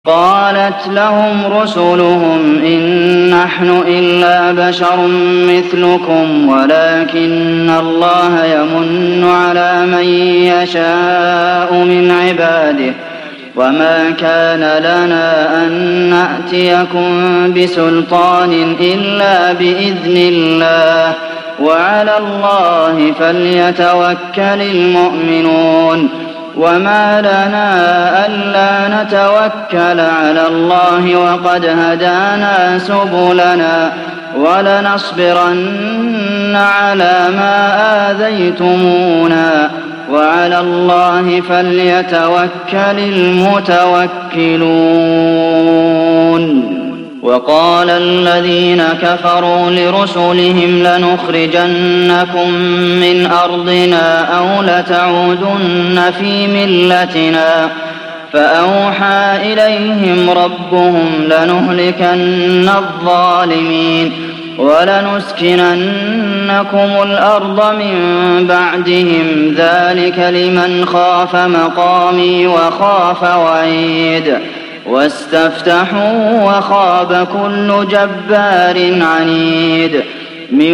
قالت لهم رسلهم إن نحن إلا بشر مثلكم ولكن الله يمن على من يشاء من عباده وما كان لنا أن نأتيكم بسلطان إلا بإذن الله وعلى الله فليتوكل المؤمنون وما لنا ألا نتوكل على الله وقد هدانا سبلنا ولنصبرن على ما آذيتمونا وعلى الله فليتوكل المتوكلون وقال الذين كفروا لرسلهم لنخرجنكم من أرضنا أو لتعودن في ملتنا فأوحى إليهم ربهم لنهلكن الظالمين ولنسكننكم الأرض من بعدهم ذلك لمن خاف مقامي وخاف وعيد واستفتحوا وخاب كل جبار عنيد من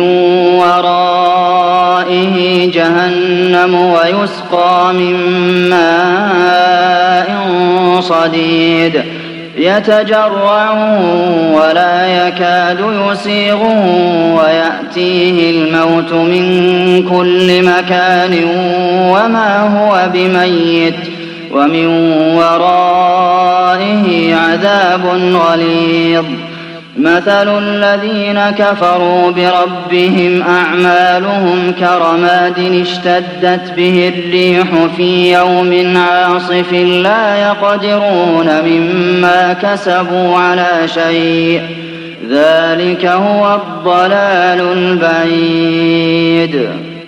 ورائه جهنم ويسقى من ماء صديد يتجرعه ولا يكاد يسيغه ويأتيه الموت من كل مكان وما هو بميت ومن ورائه عذاب غليظ مثل الذين كفروا بربهم أعمالهم كرماد اشتدت به الريح في يوم عاصف لا يقدرون مما كسبوا على شيء ذلك هو الضلال البعيد